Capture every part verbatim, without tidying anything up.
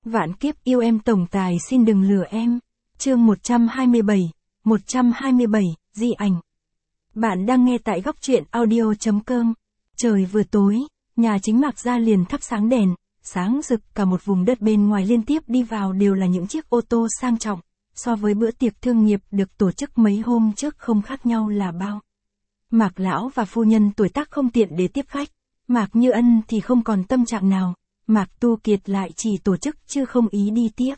Vạn kiếp yêu em tổng tài xin đừng lừa em. Chương một trăm hai mươi bảy, một trăm hai mươi bảy, di ảnh. Bạn đang nghe tại góc truyện audio chấm com. Trời vừa tối, nhà chính Mạc Gia liền thắp sáng đèn, sáng rực cả một vùng đất bên ngoài liên tiếp đi vào đều là những chiếc ô tô sang trọng, so với bữa tiệc thương nghiệp được tổ chức mấy hôm trước không khác nhau là bao. Mạc lão và phu nhân tuổi tác không tiện để tiếp khách, Mạc Như Ân thì không còn tâm trạng nào, Mạc Tu Kiệt lại chỉ tổ chức chứ không ý đi tiếp.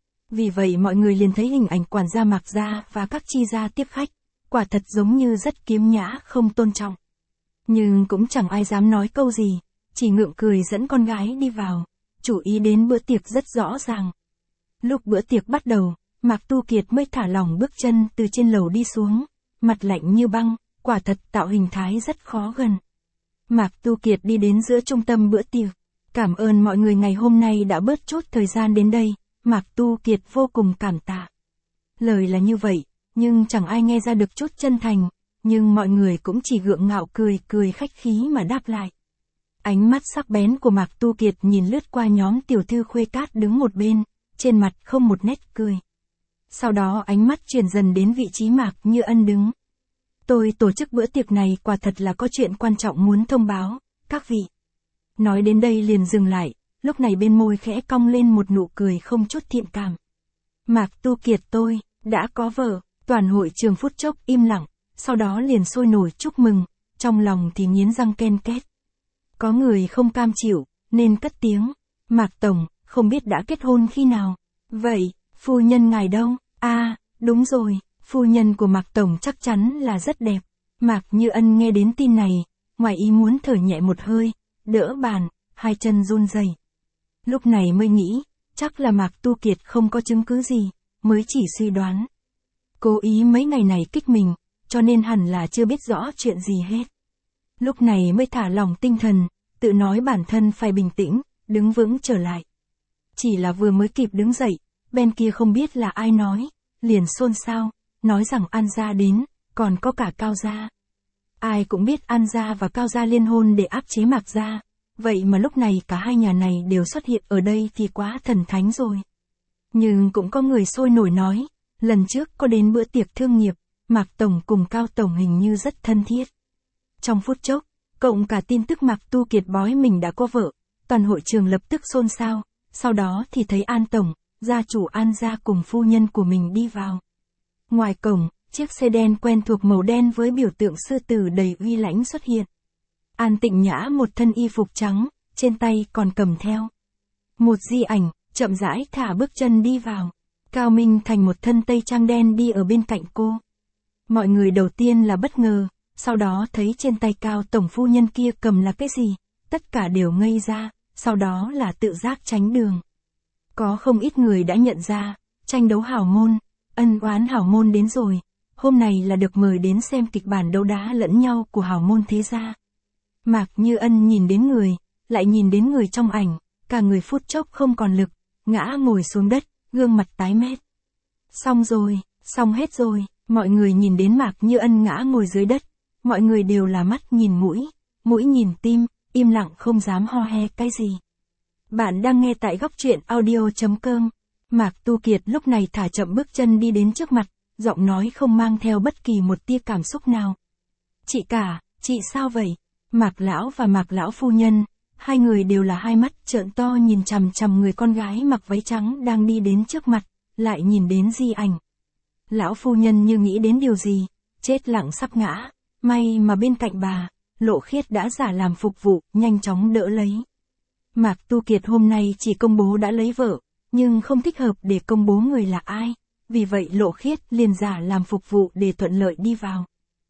Vì vậy mọi người liền thấy hình ảnh quản gia Mạc Gia và các chi gia tiếp khách, quả thật giống như rất kiếm nhã không tôn trọng. Nhưng cũng chẳng ai dám nói câu gì, chỉ ngượng cười dẫn con gái đi vào, chủ ý đến bữa tiệc rất rõ ràng. Lúc bữa tiệc bắt đầu, Mạc Tu Kiệt mới thả lỏng bước chân từ trên lầu đi xuống, mặt lạnh như băng, quả thật tạo hình thái rất khó gần. Mạc Tu Kiệt đi đến giữa trung tâm bữa tiệc, cảm ơn mọi người ngày hôm nay đã bớt chút thời gian đến đây, Mạc Tu Kiệt vô cùng cảm tạ. Lời là như vậy, nhưng chẳng ai nghe ra được chút chân thành, nhưng mọi người cũng chỉ gượng ngạo cười cười khách khí mà đáp lại. Ánh mắt sắc bén của Mạc Tu Kiệt nhìn lướt qua nhóm tiểu thư khuê cát đứng một bên, trên mặt không một nét cười. Sau đó ánh mắt chuyển dần đến vị trí Mạc Như Ân đứng. Tôi tổ chức bữa tiệc này quả thật là có chuyện quan trọng muốn thông báo, các vị. Nói đến đây liền dừng lại, lúc này bên môi khẽ cong lên một nụ cười không chút thiện cảm. Mạc Tu Kiệt tôi, đã có vợ, toàn hội trường phút chốc im lặng, sau đó liền sôi nổi chúc mừng, trong lòng thì nghiến răng ken két. Có người không cam chịu, nên cất tiếng, Mạc Tổng, không biết đã kết hôn khi nào? Vậy, phu nhân ngài đâu? À, đúng rồi, phu nhân của Mạc Tổng chắc chắn là rất đẹp. Mạc Như Ân nghe đến tin này, ngoài ý muốn thở nhẹ một hơi, đỡ bàn, hai chân run rẩy. Lúc này mới nghĩ, chắc là Mạc Tu Kiệt không có chứng cứ gì, mới chỉ suy đoán. Cố ý mấy ngày này kích mình, cho nên hẳn là chưa biết rõ chuyện gì hết. Lúc này mới thả lỏng tinh thần, tự nói bản thân phải bình tĩnh, đứng vững trở lại. Chỉ là vừa mới kịp đứng dậy, bên kia không biết là ai nói, liền xôn xao, nói rằng An Gia đến, còn có cả Cao Gia. Ai cũng biết An Gia và Cao Gia liên hôn để áp chế Mạc Gia, vậy mà lúc này cả hai nhà này đều xuất hiện ở đây thì quá thần thánh rồi. Nhưng cũng có người sôi nổi nói, lần trước có đến bữa tiệc thương nghiệp, Mạc Tổng cùng Cao Tổng hình như rất thân thiết. Trong phút chốc, cộng cả tin tức Mạc Tu Kiệt bói mình đã có vợ, toàn hội trường lập tức xôn xao, sau đó thì thấy An Tổng, gia chủ An Gia cùng phu nhân của mình đi vào. Ngoài cổng, chiếc xe đen quen thuộc màu đen với biểu tượng sư tử đầy uy lãnh xuất hiện. An Tịnh Nhã một thân y phục trắng, trên tay còn cầm theo một di ảnh, chậm rãi thả bước chân đi vào. Cao Minh Thành một thân tây trang đen đi ở bên cạnh cô. Mọi người đầu tiên là bất ngờ, sau đó thấy trên tay Cao Tổng phu nhân kia cầm là cái gì, tất cả đều ngây ra, sau đó là tự giác tránh đường. Có không ít người đã nhận ra, tranh đấu hảo môn, ân oán hảo môn đến rồi, hôm nay là được mời đến xem kịch bản đấu đá lẫn nhau của hảo môn thế gia. Mạc Như Ân nhìn đến người, lại nhìn đến người trong ảnh, cả người phút chốc không còn lực, ngã ngồi xuống đất, gương mặt tái mét. Xong rồi, xong hết rồi, mọi người nhìn đến Mạc Như Ân ngã ngồi dưới đất, mọi người đều là mắt nhìn mũi, mũi nhìn tim, im lặng không dám ho he cái gì. Bạn đang nghe tại góc truyện audio chấm com. Mạc Tu Kiệt lúc này thả chậm bước chân đi đến trước mặt, giọng nói không mang theo bất kỳ một tia cảm xúc nào. Chị cả, chị sao vậy? Mạc Lão và Mạc Lão phu nhân, hai người đều là hai mắt trợn to nhìn chằm chằm người con gái mặc váy trắng đang đi đến trước mặt, lại nhìn đến di ảnh. Lão phu nhân như nghĩ đến điều gì, chết lặng sắp ngã, may mà bên cạnh bà, Lộ Khiết đã giả làm phục vụ, nhanh chóng đỡ lấy. Mạc Tu Kiệt hôm nay chỉ công bố đã lấy vợ, nhưng không thích hợp để công bố người là ai, vì vậy Lộ Khiết liền giả làm phục vụ để thuận lợi đi vào.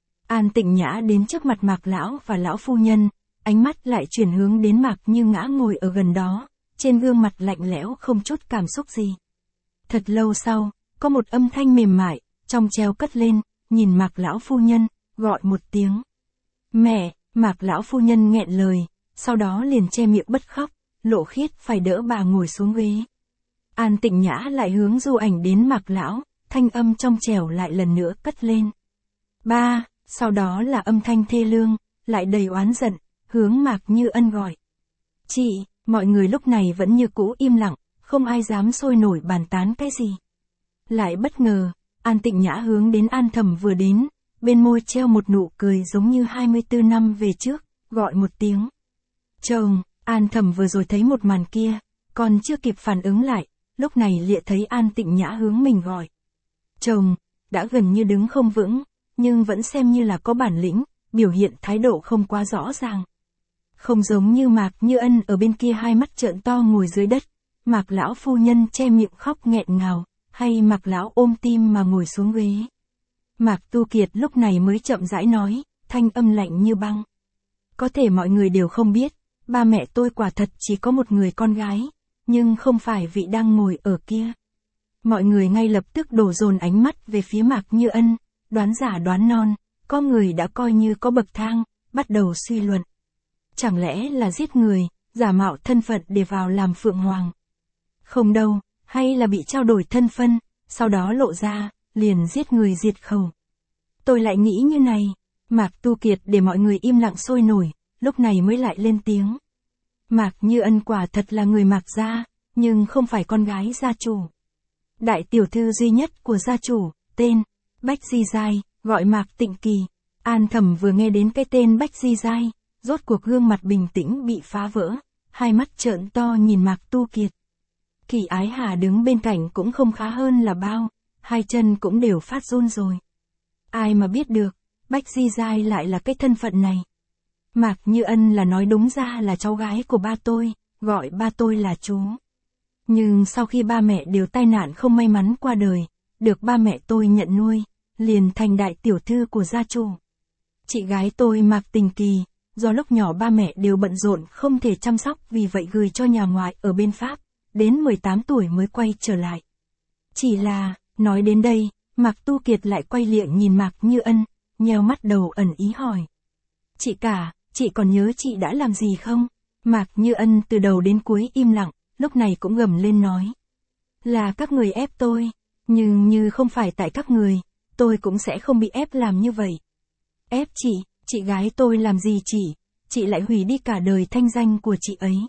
An Tịnh Nhã đến trước mặt Mạc Lão và Lão phu nhân, ánh mắt lại chuyển hướng đến Mạc Như ngã ngồi ở gần đó, trên gương mặt lạnh lẽo không chút cảm xúc gì. Thật lâu sau, có một âm thanh mềm mại, trong treo cất lên, nhìn Mạc Lão phu nhân, gọi một tiếng. Mẹ, Mạc Lão phu nhân nghẹn lời, sau đó liền che miệng bất khóc, Lộ Khiết phải đỡ bà ngồi xuống ghế. An Tịnh Nhã lại hướng du ảnh đến Mạc Lão, thanh âm trong trẻo lại lần nữa cất lên. Ba, sau đó là âm thanh thê lương, lại đầy oán giận, hướng Mạc Như Ân gọi. Chị, mọi người lúc này vẫn như cũ im lặng, không ai dám sôi nổi bàn tán cái gì. Lại bất ngờ, An Tịnh Nhã hướng đến An Thầm vừa đến, bên môi treo một nụ cười giống như hai mươi tư năm về trước, gọi một tiếng. Chồng, An Thầm vừa rồi thấy một màn kia, còn chưa kịp phản ứng lại, lúc này lịa thấy An Tịnh Nhã hướng mình gọi. Chồng, đã gần như đứng không vững, nhưng vẫn xem như là có bản lĩnh, biểu hiện thái độ không quá rõ ràng. Không giống như Mạc Như Ân ở bên kia hai mắt trợn to ngồi dưới đất, Mạc lão phu nhân che miệng khóc nghẹn ngào, hay Mạc lão ôm tim mà ngồi xuống ghế. Mạc Tu Kiệt lúc này mới chậm rãi nói, thanh âm lạnh như băng. Có thể mọi người đều không biết, ba mẹ tôi quả thật chỉ có một người con gái, nhưng không phải vị đang ngồi ở kia. Mọi người ngay lập tức đổ dồn ánh mắt về phía Mạc Như Ân, đoán giả đoán non, có người đã coi như có bậc thang, bắt đầu suy luận. Chẳng lẽ là giết người, giả mạo thân phận để vào làm Phượng Hoàng? Không đâu, hay là bị trao đổi thân phân, sau đó lộ ra, liền giết người diệt khẩu. Tôi lại nghĩ như này, Mạc Tu Kiệt để mọi người im lặng sôi nổi, lúc này mới lại lên tiếng. Mạc Như Ân quả thật là người Mạc gia, nhưng không phải con gái gia chủ. Đại tiểu thư duy nhất của gia chủ, tên Bách Di Giai, gọi Mạc Tịnh Kỳ. An Thầm vừa nghe đến cái tên Bách Di Giai, rốt cuộc gương mặt bình tĩnh bị phá vỡ, hai mắt trợn to nhìn Mạc Tu Kiệt. Kỳ Ái Hà đứng bên cạnh cũng không khá hơn là bao, hai chân cũng đều phát run rồi. Ai mà biết được, Bách Di Giai lại là cái thân phận này. Mạc Như Ân là nói đúng ra là cháu gái của ba tôi, gọi ba tôi là chú. Nhưng sau khi ba mẹ đều tai nạn không may mắn qua đời, được ba mẹ tôi nhận nuôi, liền thành đại tiểu thư của gia chủ. Chị gái tôi Mạc Tình Kỳ, do lúc nhỏ ba mẹ đều bận rộn không thể chăm sóc vì vậy gửi cho nhà ngoại ở bên Pháp, đến mười tám tuổi mới quay trở lại. Chỉ là, nói đến đây, Mạc Tu Kiệt lại quay liệng nhìn Mạc Như Ân, nheo mắt đầu ẩn ý hỏi. Chị cả, chị còn nhớ chị đã làm gì không? Mạc Như Ân từ đầu đến cuối im lặng, lúc này cũng gầm lên nói. Là các người ép tôi, nhưng như không phải tại các người, tôi cũng sẽ không bị ép làm như vậy. Ép chị, chị gái tôi làm gì chị, chị lại hủy đi cả đời thanh danh của chị ấy.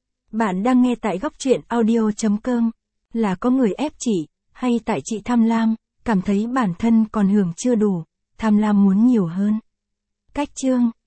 Bạn đang nghe tại góc truyện audio chấm com, là có người ép chị, hay tại chị tham lam, cảm thấy bản thân còn hưởng chưa đủ, tham lam muốn nhiều hơn. Cách chương